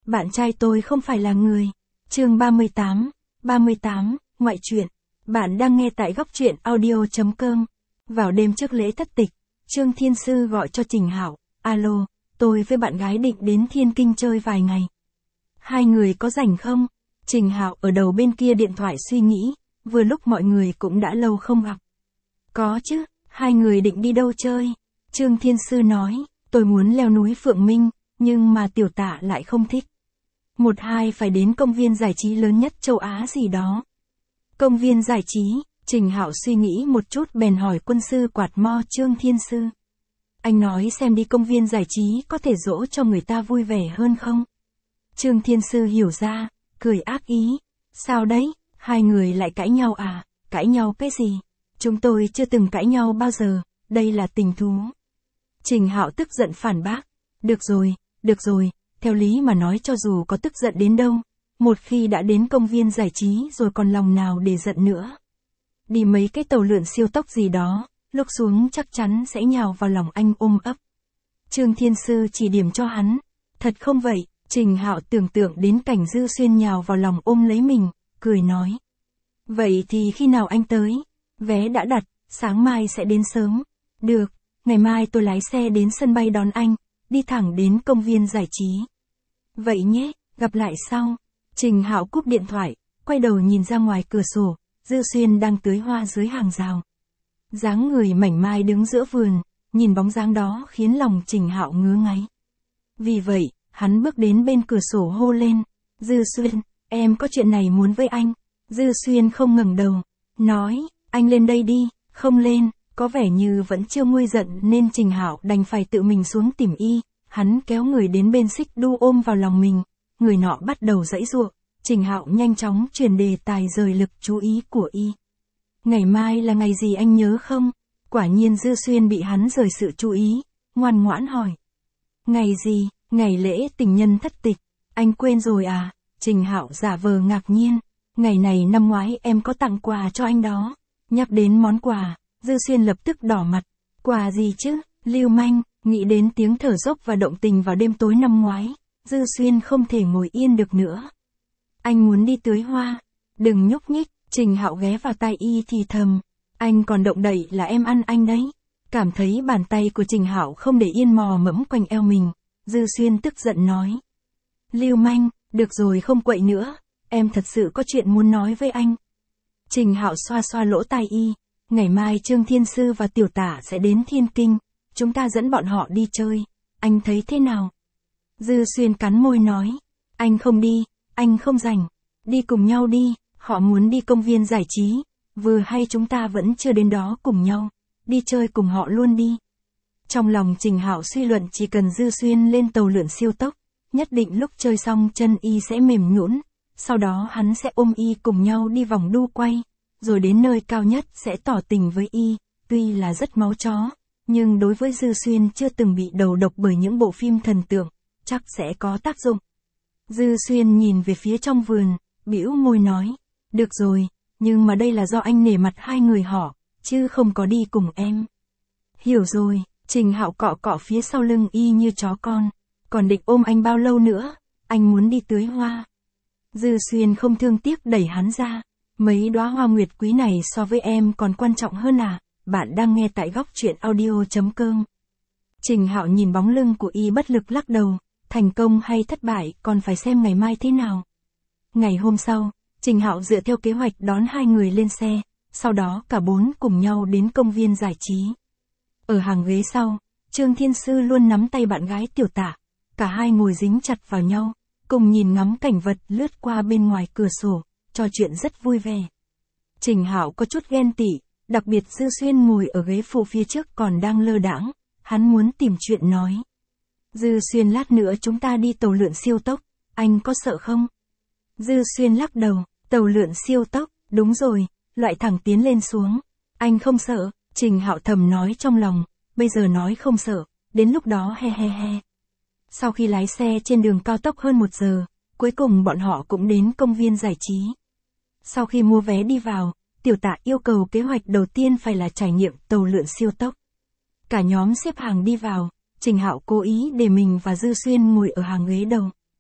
Bạn trai tôi không phải là người. Chương 38, ngoại truyện. Bạn đang nghe tại góc truyện audio.com. Vào đêm trước lễ thất tịch, Trương Thiên Sư gọi cho Trình Hạo, alo, tôi với bạn gái định đến Thiên Kinh chơi vài ngày. Hai người có rảnh không? Trình Hạo ở đầu bên kia điện thoại suy nghĩ, vừa lúc mọi người cũng đã lâu không gặp. Có chứ, hai người định đi đâu chơi? Trương Thiên Sư nói, tôi muốn leo núi Phượng Minh, nhưng mà Tiểu Tạ lại không thích. Một hai phải đến công viên giải trí lớn nhất châu Á gì đó. Công viên giải trí, Trình Hạo suy nghĩ một chút bèn hỏi quân sư quạt mo Trương Thiên Sư. Anh nói xem đi công viên giải trí có thể dỗ cho người ta vui vẻ hơn không? Trương Thiên Sư hiểu ra, cười ác ý. Sao đấy, hai người lại cãi nhau à? Cãi nhau cái gì? Chúng tôi chưa từng cãi nhau bao giờ, đây là tình thú. Trình Hạo tức giận phản bác. Được rồi, theo lý mà nói cho dù có tức giận đến đâu, một khi đã đến công viên giải trí rồi còn lòng nào để giận nữa. Đi mấy cái tàu lượn siêu tốc gì đó, lúc xuống chắc chắn sẽ nhào vào lòng anh ôm ấp. Trương Thiên Sư chỉ điểm cho hắn. Thật không vậy, Trình Hạo tưởng tượng đến cảnh Dư Xuyên nhào vào lòng ôm lấy mình, cười nói. Vậy thì khi nào anh tới? Vé đã đặt, sáng mai sẽ đến sớm. Được, ngày mai tôi lái xe đến sân bay đón anh, đi thẳng đến công viên giải trí. Vậy nhé, gặp lại sau. Trình Hạo cúp điện thoại, quay đầu nhìn ra ngoài cửa sổ, Dư Xuyên đang tưới hoa dưới hàng rào. Dáng người mảnh mai đứng giữa vườn, nhìn bóng dáng đó khiến lòng Trình Hạo ngứa ngáy. Vì vậy, hắn bước đến bên cửa sổ hô lên, Dư Xuyên, em có chuyện này muốn với anh. Dư Xuyên không ngẩng đầu, nói, anh lên đây đi. Không lên, có vẻ như vẫn chưa nguôi giận nên Trình Hạo đành phải tự mình xuống tìm y. Hắn kéo người đến bên xích đu ôm vào lòng mình, người nọ bắt đầu giãy giụa. Trình Hạo nhanh chóng chuyển đề tài rời lực chú ý của y. Ngày mai là ngày gì anh nhớ không? Quả nhiên Dư Xuyên bị hắn rời sự chú ý, ngoan ngoãn hỏi. Ngày gì? Ngày lễ tình nhân thất tịch. Anh quên rồi à? Trình Hạo giả vờ ngạc nhiên. Ngày này năm ngoái em có tặng quà cho anh đó. Nhắc đến món quà, Dư Xuyên lập tức đỏ mặt. Quà gì chứ? Lưu manh. Nghĩ đến tiếng thở dốc và động tình vào đêm tối năm ngoái, Dư Xuyên không thể ngồi yên được nữa. Anh muốn đi tưới hoa. Đừng nhúc nhích. Trình Hạo ghé vào tai y thì thầm. Anh còn động đậy là em ăn anh đấy. Cảm thấy bàn tay của Trình Hạo không để yên mò mẫm quanh eo mình, Dư Xuyên tức giận nói. Lưu manh, được rồi không quậy nữa, em thật sự có chuyện muốn nói với anh. Trình Hạo xoa xoa lỗ tai y. Ngày mai Trương Thiên Sư và Tiểu Tả sẽ đến Thiên Kinh, chúng ta dẫn bọn họ đi chơi, anh thấy thế nào? Dư Xuyên cắn môi nói. Anh không đi, anh không rảnh. Đi cùng nhau đi, họ muốn đi công viên giải trí, vừa hay chúng ta vẫn chưa đến đó cùng nhau, đi chơi cùng họ luôn đi. Trong lòng Trình Hạo suy luận chỉ cần Dư Xuyên lên tàu lượn siêu tốc, nhất định lúc chơi xong chân y sẽ mềm nhũn, sau đó hắn sẽ ôm y cùng nhau đi vòng đu quay, rồi đến nơi cao nhất sẽ tỏ tình với y, tuy là rất máu chó, nhưng đối với Dư Xuyên chưa từng bị đầu độc bởi những bộ phim thần tượng, chắc sẽ có tác dụng. Dư Xuyên nhìn về phía trong vườn, bĩu môi nói, được rồi, nhưng mà đây là do anh nể mặt hai người họ, chứ không có đi cùng em. Hiểu rồi, Trình Hạo cọ cọ phía sau lưng y như chó con, còn định ôm anh bao lâu nữa, anh muốn đi tưới hoa. Dư Xuyên không thương tiếc đẩy hắn ra, mấy đóa hoa nguyệt quý này so với em còn quan trọng hơn à, bạn đang nghe tại góc truyện audio.com. Trình Hạo nhìn bóng lưng của y bất lực lắc đầu, thành công hay thất bại còn phải xem ngày mai thế nào. Ngày hôm sau, Trình Hạo dựa theo kế hoạch đón hai người lên xe, sau đó cả bốn cùng nhau đến công viên giải trí. Ở hàng ghế sau, Trương Thiên Sư luôn nắm tay bạn gái Tiểu Tả, cả hai ngồi dính chặt vào nhau, cùng nhìn ngắm cảnh vật lướt qua bên ngoài cửa sổ, trò chuyện rất vui vẻ. Trình Hạo có chút ghen tị, đặc biệt Dư Xuyên ngồi ở ghế phụ phía trước còn đang lơ đãng, hắn muốn tìm chuyện nói. Dư Xuyên lát nữa chúng ta đi tàu lượn siêu tốc, anh có sợ không? Dư Xuyên lắc đầu, tàu lượn siêu tốc, đúng rồi, loại thẳng tiến lên xuống. Anh không sợ, Trình Hạo thầm nói trong lòng, bây giờ nói không sợ, đến lúc đó he he he. Sau khi lái xe trên đường cao tốc hơn 1 giờ, cuối cùng bọn họ cũng đến công viên giải trí. Sau khi mua vé đi vào, Tiểu Tạ yêu cầu kế hoạch đầu tiên phải là trải nghiệm tàu lượn siêu tốc. Cả nhóm xếp hàng đi vào, Trình Hạo cố ý để mình và Dư Xuyên ngồi ở hàng ghế đầu.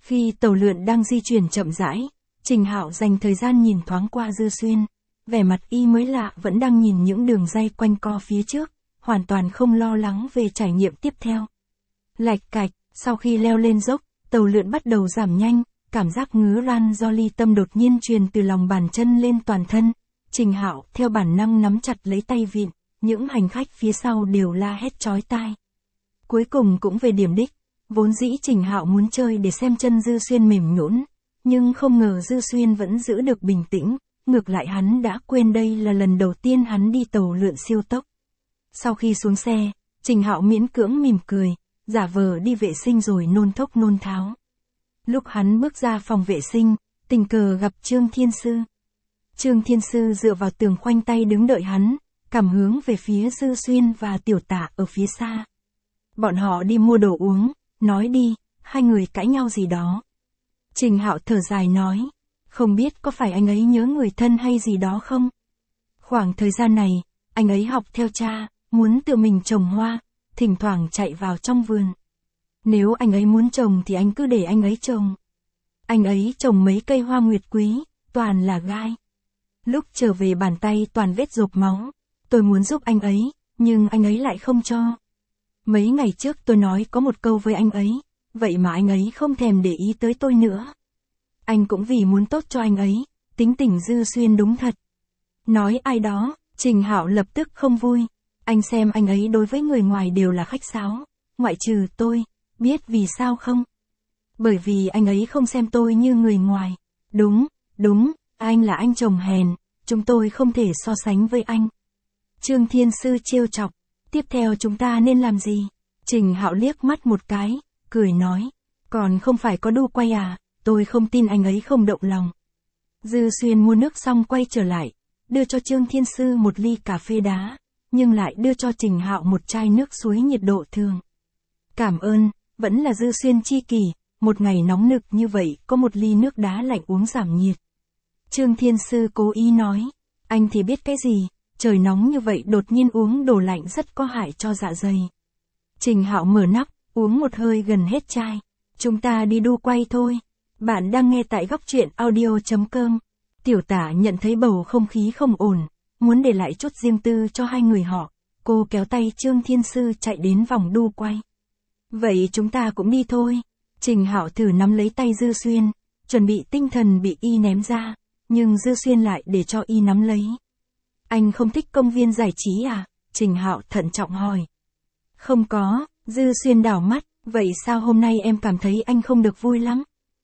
Khi tàu lượn đang di chuyển chậm rãi, Trình Hạo dành thời gian nhìn thoáng qua Dư Xuyên. Vẻ mặt y mới lạ vẫn đang nhìn những đường ray quanh co phía trước, hoàn toàn không lo lắng về trải nghiệm tiếp theo. Lạch cạch, sau khi leo lên dốc, tàu lượn bắt đầu giảm nhanh, cảm giác ngứa ran do ly tâm đột nhiên truyền từ lòng bàn chân lên toàn thân. Trình Hạo theo bản năng nắm chặt lấy tay vịn, những hành khách phía sau đều la hét chói tai. Cuối cùng cũng về điểm đích, vốn dĩ Trình Hạo muốn chơi để xem chân Dư Xuyên mềm nhũn, nhưng không ngờ Dư Xuyên vẫn giữ được bình tĩnh, ngược lại hắn đã quên đây là lần đầu tiên hắn đi tàu lượn siêu tốc. Sau khi xuống xe, Trình Hạo miễn cưỡng mỉm cười, giả vờ đi vệ sinh rồi nôn thốc nôn tháo. Lúc hắn bước ra phòng vệ sinh, tình cờ gặp Trương Thiên Sư. Trương Thiên Sư dựa vào tường khoanh tay đứng đợi hắn, cảm hướng về phía Dư Xuyên và Tiểu Tả ở phía xa. Bọn họ đi mua đồ uống, nói đi, hai người cãi nhau gì đó. Trình Hạo thở dài nói, không biết có phải anh ấy nhớ người thân hay gì đó không? Khoảng thời gian này, anh ấy học theo cha, muốn tự mình trồng hoa, thỉnh thoảng chạy vào trong vườn. Nếu anh ấy muốn trồng thì anh cứ để anh ấy trồng. Anh ấy trồng mấy cây hoa nguyệt quý, toàn là gai. Lúc trở về bàn tay toàn vết rộp máu. Tôi muốn giúp anh ấy, nhưng anh ấy lại không cho. Mấy ngày trước tôi nói có một câu với anh ấy, vậy mà anh ấy không thèm để ý tới tôi nữa. Anh cũng vì muốn tốt cho anh ấy, tính tình Dư Xuyên đúng thật. Nói ai đó, Trình Hạo lập tức không vui. Anh xem anh ấy đối với người ngoài đều là khách sáo, ngoại trừ tôi, biết vì sao không? Bởi vì anh ấy không xem tôi như người ngoài. Đúng, anh là anh chồng hèn, chúng tôi không thể so sánh với anh. Trương Thiên Sư trêu chọc, tiếp theo chúng ta nên làm gì? Trình Hạo liếc mắt một cái, cười nói, còn không phải có đu quay à, tôi không tin anh ấy không động lòng. Dư Xuyên mua nước xong quay trở lại, đưa cho Trương Thiên Sư một ly cà phê đá, nhưng lại đưa cho Trình Hạo một chai nước suối nhiệt độ thường. Cảm ơn, vẫn là Dư Xuyên chi kỷ, một ngày nóng nực như vậy có một ly nước đá lạnh uống giảm nhiệt. Trương Thiên Sư cố ý nói, anh thì biết cái gì, trời nóng như vậy đột nhiên uống đồ lạnh rất có hại cho dạ dày. Trình Hạo mở nắp, uống một hơi gần hết chai. Chúng ta đi đu quay thôi. Bạn đang nghe tại góc truyện audio.com. Tiểu Tả nhận thấy bầu không khí không ổn, muốn để lại chút riêng tư cho hai người họ. Cô kéo tay Trương Thiên Sư chạy đến vòng đu quay. Vậy chúng ta cũng đi thôi. Trình Hạo thử nắm lấy tay Dư Xuyên, chuẩn bị tinh thần bị y ném ra, nhưng Dư Xuyên lại để cho y nắm lấy. Anh không thích công viên giải trí à? Trình Hạo thận trọng hỏi. Không có, Dư Xuyên đảo mắt, vậy sao hôm nay em cảm thấy anh không được vui lắm?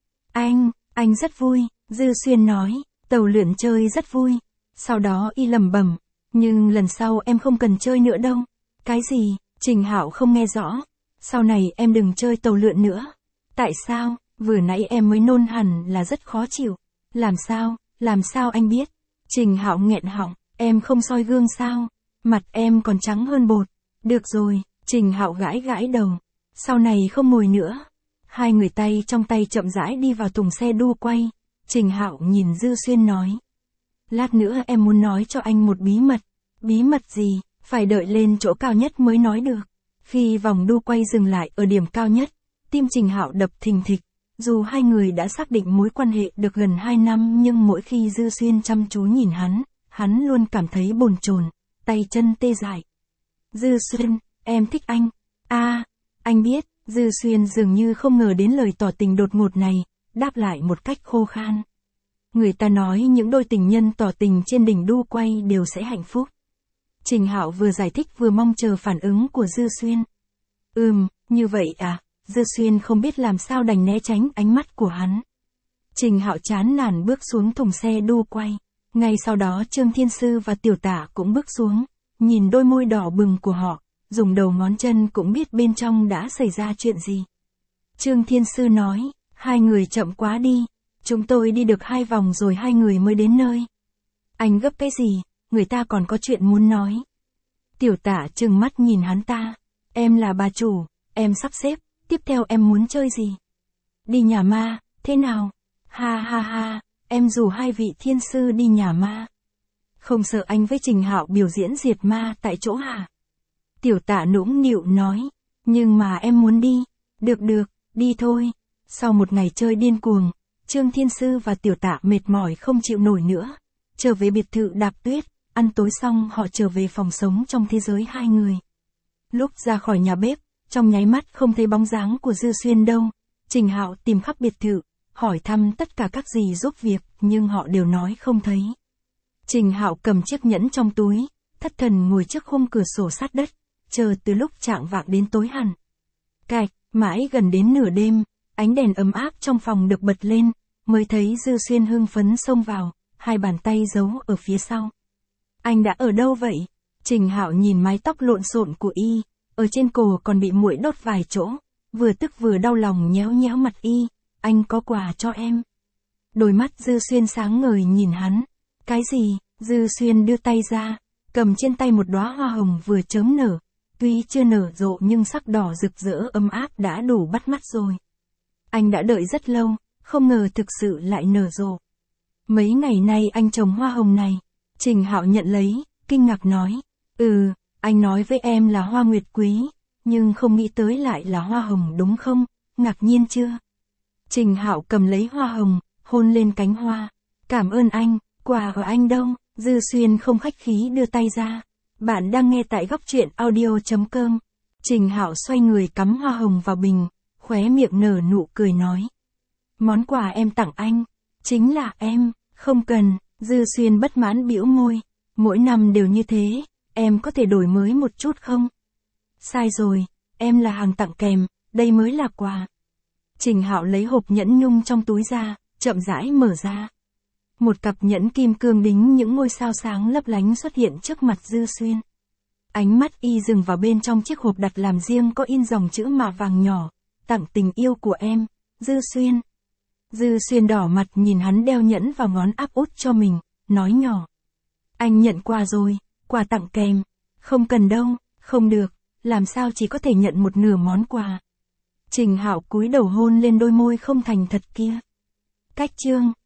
Anh rất vui, Dư Xuyên nói, tàu lượn chơi rất vui. Sau đó y lẩm bẩm, nhưng lần sau em không cần chơi nữa đâu. Cái gì? Trình Hạo không nghe rõ. Sau này em đừng chơi tàu lượn nữa. Tại sao? Vừa nãy em mới nôn hẳn là rất khó chịu. Làm sao anh biết? Trình Hạo nghẹn họng, em không soi gương sao? Mặt em còn trắng hơn bột. Được rồi, Trình Hạo gãi đầu. Sau này không ngồi nữa. Hai người tay trong tay chậm rãi đi vào thùng xe đu quay. Trình Hạo nhìn Dư Xuyên nói. Lát nữa em muốn nói cho anh một bí mật. Bí mật gì? Phải đợi lên chỗ cao nhất mới nói được. Khi vòng đu quay dừng lại ở điểm cao nhất, tim Trình Hạo đập thình thịch. Dù hai người đã xác định mối quan hệ được gần 2 năm nhưng mỗi khi Dư Xuyên chăm chú nhìn hắn luôn cảm thấy bồn chồn, tay chân tê dại. Dư Xuyên, em thích anh. Anh biết, Dư Xuyên dường như không ngờ đến lời tỏ tình đột ngột này, đáp lại một cách khô khan. Người ta nói những đôi tình nhân tỏ tình trên đỉnh đu quay đều sẽ hạnh phúc. Trình Hạo vừa giải thích vừa mong chờ phản ứng của Dư Xuyên. Như vậy à? Dư Xuyên không biết làm sao đành né tránh ánh mắt của hắn. Trình Hạo chán nản bước xuống thùng xe đu quay. Ngay sau đó Trương Thiên Sư và Tiểu Tả cũng bước xuống, nhìn đôi môi đỏ bừng của họ, dùng đầu ngón chân cũng biết bên trong đã xảy ra chuyện gì. Trương Thiên Sư nói, hai người chậm quá đi, chúng tôi đi được 2 vòng rồi hai người mới đến nơi. Anh gấp cái gì, người ta còn có chuyện muốn nói. Tiểu Tả trừng mắt nhìn hắn ta, em là bà chủ, em sắp xếp, tiếp theo em muốn chơi gì? Đi nhà ma, thế nào? Ha, em rủ hai vị thiên sư đi nhà ma. Không sợ anh với Trình Hạo biểu diễn diệt ma tại chỗ hả? Tiểu Tả nũng nịu nói, nhưng mà em muốn đi. Được, đi thôi. Sau một ngày chơi điên cuồng, Trương Thiên Sư và Tiểu Tạ mệt mỏi không chịu nổi nữa. Trở về biệt thự Đạp Tuyết, ăn tối xong họ trở về phòng sống trong thế giới hai người. Lúc ra khỏi nhà bếp, trong nháy mắt không thấy bóng dáng của Dư Xuyên đâu. Trình Hạo tìm khắp biệt thự, hỏi thăm tất cả các dì giúp việc, nhưng họ đều nói không thấy. Trình Hạo cầm chiếc nhẫn trong túi, thất thần ngồi trước khung cửa sổ sát đất, chờ từ lúc chạng vạng đến tối hẳn. Cạch, mãi gần đến nửa đêm, ánh đèn ấm áp trong phòng được bật lên, mới thấy Dư Xuyên hưng phấn xông vào, hai bàn tay giấu ở phía sau. Anh đã ở đâu vậy? Trình Hạo nhìn mái tóc lộn xộn của y, ở trên cổ còn bị muỗi đốt vài chỗ, vừa tức vừa đau lòng nhéo nhéo mặt y, anh có quà cho em. Đôi mắt Dư Xuyên sáng ngời nhìn hắn. Cái gì? Dư Xuyên đưa tay ra, cầm trên tay một đóa hoa hồng vừa chớm nở, tuy chưa nở rộ nhưng sắc đỏ rực rỡ ấm áp đã đủ bắt mắt rồi. Anh đã đợi rất lâu, không ngờ thực sự lại nở rộ. Mấy ngày nay anh trồng hoa hồng này. Trình Hạo nhận lấy, kinh ngạc nói. Anh nói với em là hoa nguyệt quý, nhưng không nghĩ tới lại là hoa hồng đúng không? Ngạc nhiên chưa? Trình Hạo cầm lấy hoa hồng, hôn lên cánh hoa. Cảm ơn anh, quà của anh đâu? Dư Xuyên không khách khí đưa tay ra. Bạn đang nghe tại Góc Truyện Audio.com. Trình Hạo xoay người cắm hoa hồng vào bình, khóe miệng nở nụ cười nói. Món quà em tặng anh, chính là em, không cần. Dư Xuyên bất mãn bĩu môi. Mỗi năm đều như thế, em có thể đổi mới một chút không? Sai rồi, em là hàng tặng kèm, đây mới là quà. Trình Hạo lấy hộp nhẫn nhung trong túi ra, chậm rãi mở ra. Một cặp nhẫn kim cương đính những ngôi sao sáng lấp lánh xuất hiện trước mặt Dư Xuyên. Ánh mắt y dừng vào bên trong chiếc hộp đặt làm riêng có in dòng chữ mạ vàng nhỏ, tặng tình yêu của em, Dư Xuyên. Dư Xuyên đỏ mặt nhìn hắn đeo nhẫn vào ngón áp út cho mình, nói nhỏ. Anh nhận quà rồi, quà tặng kèm. Không cần đâu, không được, làm sao chỉ có thể nhận một nửa món quà. Trình Hạo cúi đầu hôn lên đôi môi không thành thật kia. Cách chương.